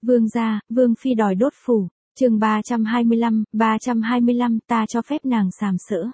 Vương gia, Vương phi đòi đốt phủ. Chương 325, ta cho phép nàng sàm sỡ.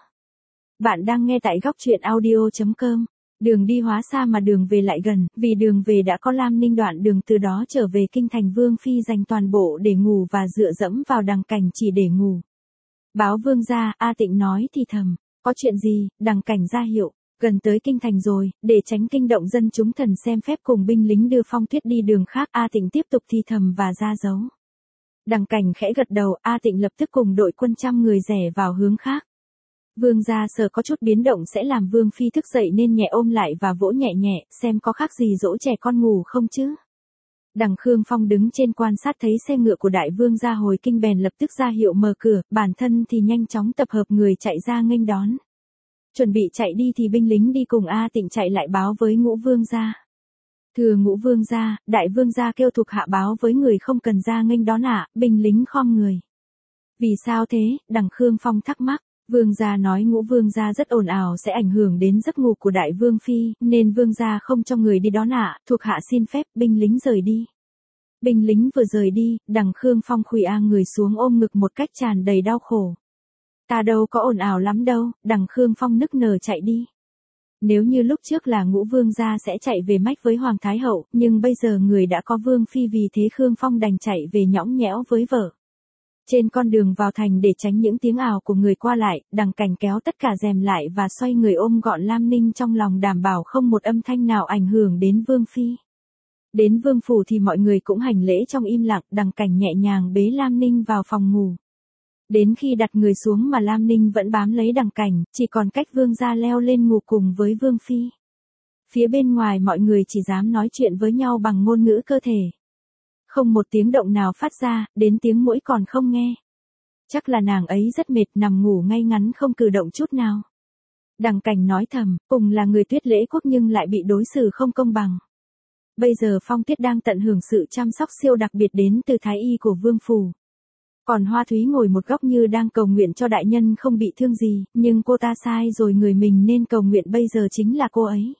Bạn đang nghe tại góc truyện audio.com. Đường đi hóa xa mà đường về lại gần, vì đường về đã có Lam Ninh đoạn đường từ đó trở về kinh thành. Vương phi dành toàn bộ để ngủ và dựa dẫm vào Đằng Cảnh chỉ để ngủ. Báo vương gia, A Tịnh nói thì thầm, có chuyện gì? Đằng Cảnh ra hiệu, gần tới kinh thành rồi, để tránh kinh động dân chúng thần xem phép cùng binh lính đưa Phong Tuyết đi đường khác. A Tịnh tiếp tục thì thầm và ra dấu. Đằng Cảnh khẽ gật đầu, A Tịnh lập tức cùng đội quân 100 người rẽ vào hướng khác. Vương gia sợ có chút biến động sẽ làm Vương phi thức dậy nên nhẹ ôm lại và vỗ nhẹ nhẹ, xem có khác gì dỗ trẻ con ngủ không chứ. Đằng Khương Phong đứng trên quan sát thấy xe ngựa của đại vương gia hồi kinh bèn lập tức ra hiệu mở cửa, bản thân thì nhanh chóng tập hợp người chạy ra nghênh đón. Chuẩn bị chạy đi thì binh lính đi cùng A Tịnh chạy lại báo với Ngũ vương gia. Thưa Ngũ vương gia, đại vương gia kêu thuộc hạ báo với người không cần ra nghênh đón ạ. Binh lính khom người. Vì sao thế? Đằng Khương Phong thắc mắc. Vương gia nói Ngũ vương gia rất ồn ào sẽ ảnh hưởng đến giấc ngủ của đại vương phi, nên vương gia không cho người đi đón ạ. Thuộc hạ xin phép. Binh lính rời đi. Binh lính vừa rời đi, Đằng Khương Phong khuỵu người xuống ôm ngực một cách tràn đầy đau khổ. Ta đâu có ồn ào lắm đâu. Đằng Khương Phong nức nở chạy đi. Nếu như lúc trước là Ngũ vương gia sẽ chạy về mách với Hoàng Thái Hậu, nhưng bây giờ người đã có vương phi, vì thế Khương Phong đành chạy về nhõng nhẽo với vợ. Trên con đường vào thành để tránh những tiếng ào của người qua lại, Đằng Cảnh kéo tất cả rèm lại và xoay người ôm gọn Lam Ninh trong lòng, đảm bảo không một âm thanh nào ảnh hưởng đến vương phi. Đến vương phủ thì mọi người cũng hành lễ trong im lặng. Đằng Cảnh nhẹ nhàng bế Lam Ninh vào phòng ngủ. Đến khi đặt người xuống mà Lam Ninh vẫn bám lấy Đằng Cảnh, chỉ còn cách vương gia leo lên ngủ cùng với vương phi. Phía bên ngoài mọi người chỉ dám nói chuyện với nhau bằng ngôn ngữ cơ thể. Không một tiếng động nào phát ra, đến tiếng muỗi còn không nghe. Chắc là nàng ấy rất mệt, nằm ngủ ngay ngắn không cử động chút nào. Đằng Cảnh nói thầm, cùng là người Tuyết Lễ quốc nhưng lại bị đối xử không công bằng. Bây giờ Phong Tuyết đang tận hưởng sự chăm sóc siêu đặc biệt đến từ thái y của vương phủ. Còn Hoa Thúy ngồi một góc như đang cầu nguyện cho đại nhân không bị thương gì, nhưng cô ta sai rồi, người mình nên cầu nguyện bây giờ chính là cô ấy.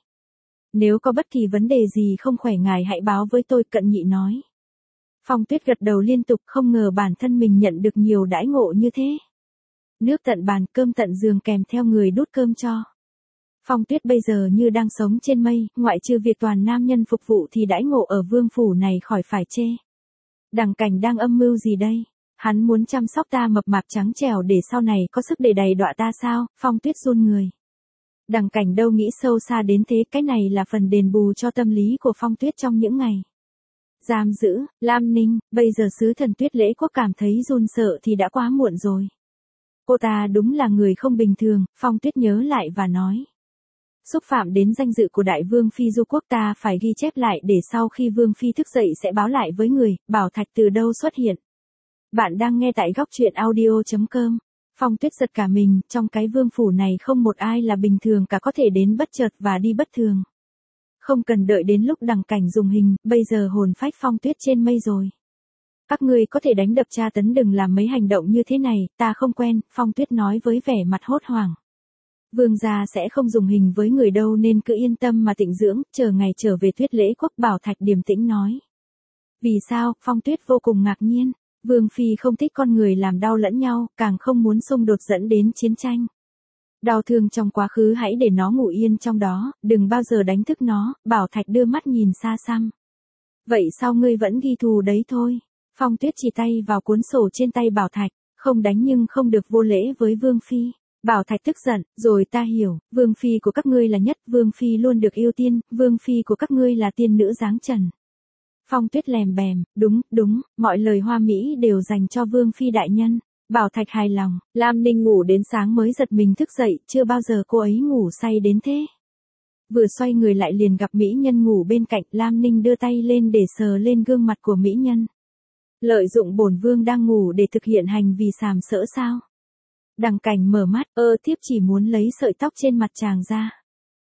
Nếu có bất kỳ vấn đề gì không khỏe ngài hãy báo với tôi, Cận Nhị nói. Phong Tuyết gật đầu liên tục, không ngờ bản thân mình nhận được nhiều đãi ngộ như thế. Nước tận bàn, cơm tận giường kèm theo người đút cơm cho. Phong Tuyết bây giờ như đang sống trên mây, ngoại trừ việc toàn nam nhân phục vụ thì đãi ngộ ở vương phủ này khỏi phải chê. Đằng Cảnh đang âm mưu gì đây? Hắn muốn chăm sóc ta mập mạp trắng trẻo để sau này có sức để đầy đọa ta sao? Phong Tuyết run người. Đằng Cảnh đâu nghĩ sâu xa đến thế, cái này là phần đền bù cho tâm lý của Phong Tuyết trong những ngày giam giữ Lam Ninh. Bây giờ sứ thần Tuyết Lễ quốc cảm thấy run sợ thì đã quá muộn rồi. Cô ta đúng là người không bình thường, Phong Tuyết nhớ lại và nói. Xúc phạm đến danh dự của đại vương phi du quốc, ta phải ghi chép lại để sau khi vương phi thức dậy sẽ báo lại với người. Bảo thạch từ đâu xuất hiện? Bạn đang nghe tại góc truyện audio.com. Phong Tuyết giật cả mình, trong cái vương phủ này không một ai là bình thường cả, có thể đến bất chợt và đi bất thường. Không cần đợi đến lúc Đằng Cảnh dùng hình, bây giờ hồn phách Phong Tuyết trên mây rồi. Các ngươi có thể đánh đập tra tấn, đừng làm mấy hành động như thế này, ta không quen, Phong Tuyết nói với vẻ mặt hốt hoảng. Vương gia sẽ không dùng hình với người đâu nên cứ yên tâm mà tịnh dưỡng, chờ ngày trở về Tuyết Lễ quốc, Bảo Thạch điềm tĩnh nói. Vì sao? Phong Tuyết vô cùng ngạc nhiên. Vương phi không thích con người làm đau lẫn nhau, càng không muốn xung đột dẫn đến chiến tranh. Đau thương trong quá khứ hãy để nó ngủ yên trong đó, đừng bao giờ đánh thức nó. Bảo Thạch đưa mắt nhìn xa xăm. Vậy sao ngươi vẫn ghi thù đấy thôi? Phong Tuyết chỉ tay vào cuốn sổ trên tay Bảo Thạch, không đánh nhưng không được vô lễ với vương phi. Bảo Thạch tức giận, rồi ta hiểu, vương phi của các ngươi là nhất, vương phi luôn được ưu tiên, vương phi của các ngươi là tiên nữ dáng trần. Phong Tuyết lèm bèm, đúng, mọi lời hoa mỹ đều dành cho vương phi đại nhân. Bảo Thạch hài lòng. Lam Ninh ngủ đến sáng mới giật mình thức dậy, chưa bao giờ cô ấy ngủ say đến thế. Vừa xoay người lại liền gặp mỹ nhân ngủ bên cạnh, Lam Ninh đưa tay lên để sờ lên gương mặt của mỹ nhân. Lợi dụng bổn vương đang ngủ để thực hiện hành vi sàm sỡ sao? Đằng Cảnh mở mắt, thiếp chỉ muốn lấy sợi tóc trên mặt chàng ra.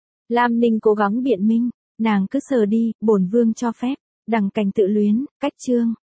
Lam Ninh cố gắng biện minh, nàng cứ sờ đi, bổn vương cho phép. Đằng Cảnh tự luyến, cách chương.